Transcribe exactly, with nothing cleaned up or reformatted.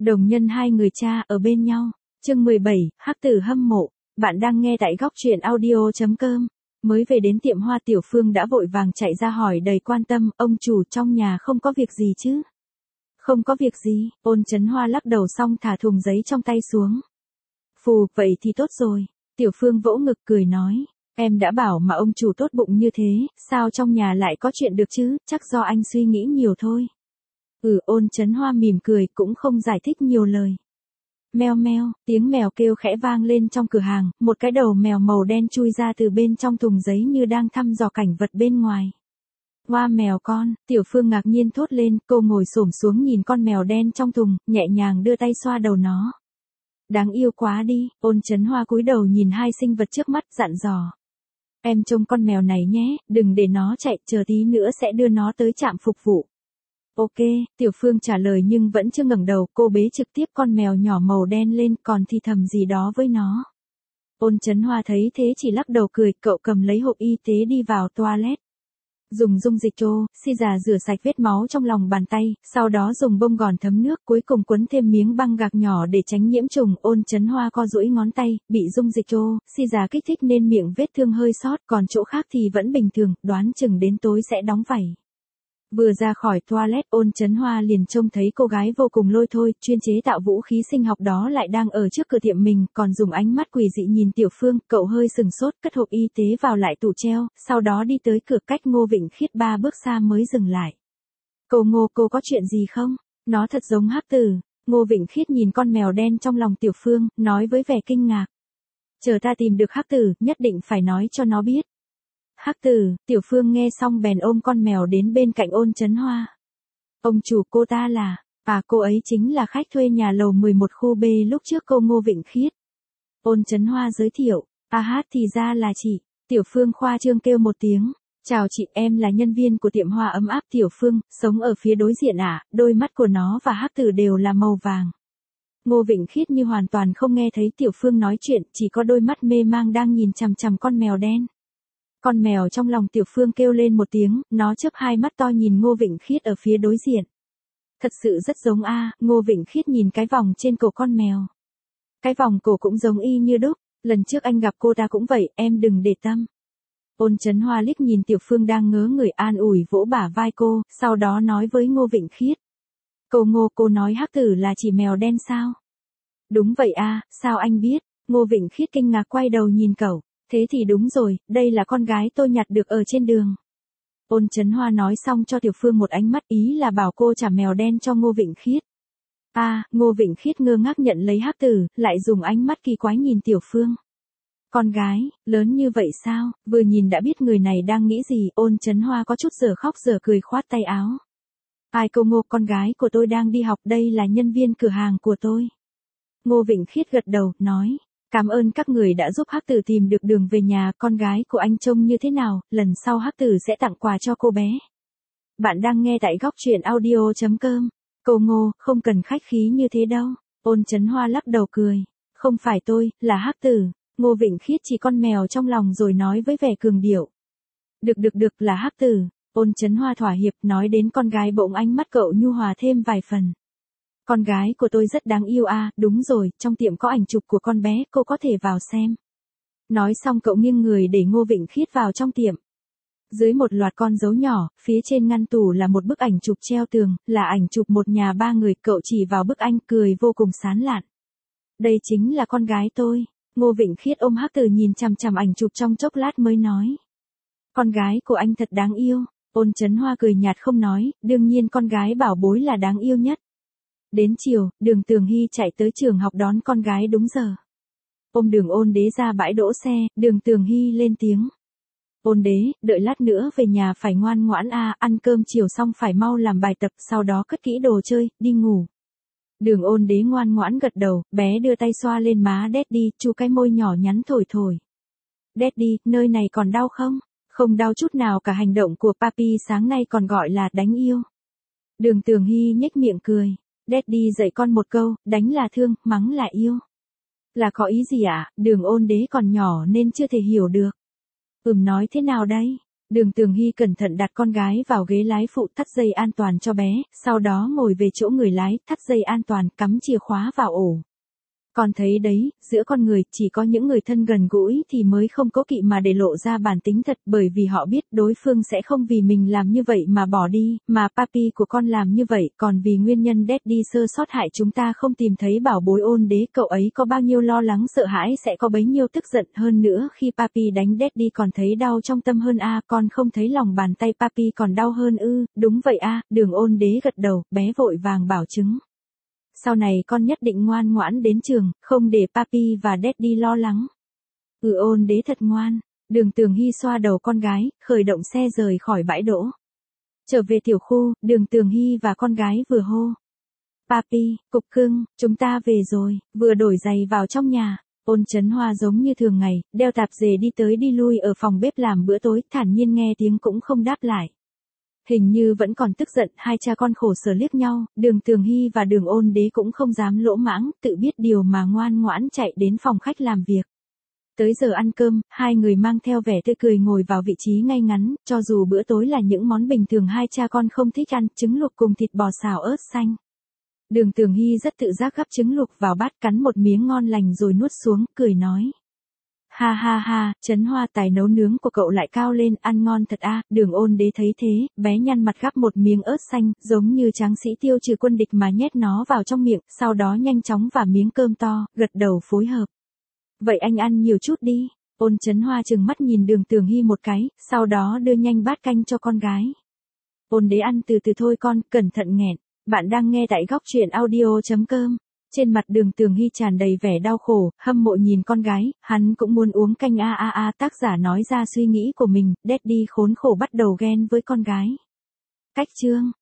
Đồng nhân hai người cha ở bên nhau. Chương mười bảy, Hắc tử hâm mộ. Bạn đang nghe tại góc truyện audio chấm com. Mới về đến tiệm hoa Tiểu Phương đã vội vàng chạy ra hỏi đầy quan tâm, ông chủ trong nhà không có việc gì chứ? Không có việc gì, Ôn Chấn Hoa lắc đầu xong thả thùng giấy trong tay xuống. Phù, vậy thì tốt rồi. Tiểu Phương vỗ ngực cười nói, em đã bảo mà ông chủ tốt bụng như thế, sao trong nhà lại có chuyện được chứ, chắc do anh suy nghĩ nhiều thôi. Ừ, Ôn Chấn Hoa mỉm cười cũng không giải thích nhiều lời. Meo meo, tiếng mèo kêu khẽ vang lên trong cửa hàng, một cái đầu mèo màu đen chui ra từ bên trong thùng giấy như đang thăm dò cảnh vật bên ngoài. Hoa mèo con, Tiểu Phương ngạc nhiên thốt lên, cô ngồi xổm xuống nhìn con mèo đen trong thùng, nhẹ nhàng đưa tay xoa đầu nó. Đáng yêu quá đi, Ôn Chấn Hoa cúi đầu nhìn hai sinh vật trước mắt dặn dò. Em trông con mèo này nhé, đừng để nó chạy, chờ tí nữa sẽ đưa nó tới trạm phục vụ. Ok, Tiểu Phương trả lời nhưng vẫn chưa ngẩng đầu, cô bế trực tiếp con mèo nhỏ màu đen lên còn thì thầm gì đó với nó. Ôn Chấn Hoa thấy thế chỉ lắc đầu cười, cậu cầm lấy hộp y tế đi vào toilet. Dùng dung dịch trô, xi già rửa sạch vết máu trong lòng bàn tay, sau đó dùng bông gòn thấm nước, cuối cùng quấn thêm miếng băng gạc nhỏ để tránh nhiễm trùng. Ôn Chấn Hoa co duỗi ngón tay, bị dung dịch trô, xi già kích thích nên miệng vết thương hơi sót, còn chỗ khác thì vẫn bình thường, đoán chừng đến tối sẽ đóng vảy. Vừa ra khỏi toilet, Ôn Chấn Hoa liền trông thấy cô gái vô cùng lôi thôi, chuyên chế tạo vũ khí sinh học đó lại đang ở trước cửa tiệm mình, còn dùng ánh mắt quỷ dị nhìn Tiểu Phương, cậu hơi sừng sốt, cất hộp y tế vào lại tủ treo, sau đó đi tới cửa cách Ngô Vịnh Khiết ba bước xa mới dừng lại. Cô Ngô, cô có chuyện gì không? Nó thật giống Hắc tử. Ngô Vịnh Khiết nhìn con mèo đen trong lòng Tiểu Phương, nói với vẻ kinh ngạc. Chờ ta tìm được Hắc tử, nhất định phải nói cho nó biết. Hắc tử, Tiểu Phương nghe xong bèn ôm con mèo đến bên cạnh Ôn Chấn Hoa. Ông chủ, cô ta là, à cô ấy chính là khách thuê nhà lầu mười một khu B lúc trước cô Ngô Vịnh Khiết. Ôn Chấn Hoa giới thiệu, à hát thì ra là chị. Tiểu Phương khoa trương kêu một tiếng. Chào chị, em là nhân viên của tiệm hoa ấm áp Tiểu Phương, sống ở phía đối diện à, đôi mắt của nó và Hắc tử đều là màu vàng. Ngô Vịnh Khiết như hoàn toàn không nghe thấy Tiểu Phương nói chuyện, chỉ có đôi mắt mê mang đang nhìn chằm chằm con mèo đen. Con mèo trong lòng Tiểu Phương kêu lên một tiếng, nó chớp hai mắt to nhìn Ngô Vịnh Khiết ở phía đối diện. Thật sự rất giống a, Ngô Vịnh Khiết nhìn cái vòng trên cổ con mèo. Cái vòng cổ cũng giống y như đúc, lần trước anh gặp cô ta cũng vậy, em đừng để tâm. Ôn Chấn Hoa liếc nhìn Tiểu Phương đang ngớ người an ủi vỗ bả vai cô, sau đó nói với Ngô Vịnh Khiết. Cô Ngô, cô nói Hắc tử là chỉ mèo đen sao? Đúng vậy a, sao anh biết? Ngô Vịnh Khiết kinh ngạc quay đầu nhìn cậu. Thế thì đúng rồi, đây là con gái tôi nhặt được ở trên đường. Ôn Chấn Hoa nói xong cho Tiểu Phương một ánh mắt, ý là bảo cô trả mèo đen cho Ngô Vịnh Khiết. À, Ngô Vịnh Khiết ngơ ngác nhận lấy Hắc tử, lại dùng ánh mắt kỳ quái nhìn Tiểu Phương. Con gái, lớn như vậy sao, vừa nhìn đã biết người này đang nghĩ gì. Ôn Chấn Hoa có chút giờ khóc giờ cười khoát tay áo. Ai cô Ngô, con gái của tôi đang đi học, đây là nhân viên cửa hàng của tôi. Ngô Vịnh Khiết gật đầu, nói. Cảm ơn các người đã giúp Hắc tử tìm được đường về nhà, con gái của anh trông như thế nào, lần sau Hắc tử sẽ tặng quà cho cô bé. Bạn đang nghe tại góc truyện audio chấm com. Cô Ngô, không cần khách khí như thế đâu. Ôn Chấn Hoa lắc đầu cười. Không phải tôi, là Hắc tử. Ngô Vịnh Khiết chỉ con mèo trong lòng rồi nói với vẻ cường điệu. Được được được, là Hắc tử. Ôn Chấn Hoa thỏa hiệp, nói đến con gái bỗng ánh mắt cậu nhu hòa thêm vài phần. Con gái của tôi rất đáng yêu à, đúng rồi, trong tiệm có ảnh chụp của con bé, cô có thể vào xem. Nói xong cậu nghiêng người để Ngô Vịnh Khiết vào trong tiệm. Dưới một loạt con dấu nhỏ, phía trên ngăn tủ là một bức ảnh chụp treo tường, là ảnh chụp một nhà ba người, cậu chỉ vào bức ảnh cười vô cùng sán lạn. Đây chính là con gái tôi. Ngô Vịnh Khiết ôm Hắc tử nhìn chằm chằm ảnh chụp trong chốc lát mới nói. Con gái của anh thật đáng yêu. Ôn Chấn Hoa cười nhạt không nói, đương nhiên con gái bảo bối là đáng yêu nhất. Đến chiều, Đường Tường Hy chạy tới trường học đón con gái đúng giờ. Ôm Đường Ôn Đế ra bãi đỗ xe, Đường Tường Hy lên tiếng. Ôn Đế, đợi lát nữa về nhà phải ngoan ngoãn a, ăn cơm chiều xong phải mau làm bài tập, sau đó cất kỹ đồ chơi, đi ngủ. Đường Ôn Đế ngoan ngoãn gật đầu, bé đưa tay xoa lên má Daddy, chu cái môi nhỏ nhắn thổi thổi. Daddy, nơi này còn đau không? Không đau chút nào cả, hành động của Papi sáng nay còn gọi là đánh yêu. Đường Tường Hy nhếch miệng cười. Daddy dạy con một câu, đánh là thương, mắng là yêu. Là có ý gì ạ? À? Đường Ôn Đế còn nhỏ nên chưa thể hiểu được. Ừm, nói thế nào đây? Đường Tường Hy cẩn thận đặt con gái vào ghế lái phụ, thắt dây an toàn cho bé, sau đó ngồi về chỗ người lái, thắt dây an toàn, cắm chìa khóa vào ổ. Con thấy đấy, giữa con người, chỉ có những người thân gần gũi thì mới không cố kỵ mà để lộ ra bản tính thật, bởi vì họ biết đối phương sẽ không vì mình làm như vậy mà bỏ đi, mà papi của con làm như vậy, còn vì nguyên nhân daddy sơ sót hại chúng ta không tìm thấy bảo bối ôn đế, cậu ấy có bao nhiêu lo lắng sợ hãi sẽ có bấy nhiêu tức giận hơn nữa khi papi đánh daddy còn thấy đau trong tâm hơn a, con không thấy lòng bàn tay papi còn đau hơn ư? Đúng vậy a, Đường ôn đế gật đầu, bé vội vàng bảo chứng. Sau này con nhất định ngoan ngoãn đến trường, không để papi và daddy lo lắng. Ừ, ôn đế thật ngoan. Đường Tường Hy xoa đầu con gái, khởi động xe rời khỏi bãi đỗ. Trở về tiểu khu, Đường Tường Hy và con gái vừa hô. Papi, cục cưng, chúng ta về rồi, vừa đổi giày vào trong nhà. Ôn Chấn Hoa giống như thường ngày, đeo tạp dề đi tới đi lui ở phòng bếp làm bữa tối, thản nhiên nghe tiếng cũng không đáp lại. Hình như vẫn còn tức giận, hai cha con khổ sở liếc nhau, Đường Tường Hy và Đường ôn đế cũng không dám lỗ mãng, tự biết điều mà ngoan ngoãn chạy đến phòng khách làm việc. Tới giờ ăn cơm, hai người mang theo vẻ tươi cười ngồi vào vị trí ngay ngắn, cho dù bữa tối là những món bình thường hai cha con không thích ăn, trứng luộc cùng thịt bò xào ớt xanh. Đường Tường Hy rất tự giác gắp trứng luộc vào bát, cắn một miếng ngon lành rồi nuốt xuống, cười nói. Ha ha ha, Chấn Hoa, tài nấu nướng của cậu lại cao lên, ăn ngon thật a. Đường ôn đế thấy thế, bé nhăn mặt gắp một miếng ớt xanh, giống như tráng sĩ tiêu trừ quân địch mà nhét nó vào trong miệng, sau đó nhanh chóng vả miếng cơm to, gật đầu phối hợp. Vậy anh ăn nhiều chút đi. Ôn Chấn Hoa trừng mắt nhìn Đường Tường Hy một cái, sau đó đưa nhanh bát canh cho con gái. Ôn đế ăn từ từ thôi con, cẩn thận nghẹn. Bạn đang nghe tại góc truyện audio chấm com. Trên mặt Đường Tường Hy tràn đầy vẻ đau khổ, hâm mộ nhìn con gái, hắn cũng muốn uống canh a a a, tác giả nói ra suy nghĩ của mình, daddy khốn khổ bắt đầu ghen với con gái. Cách chương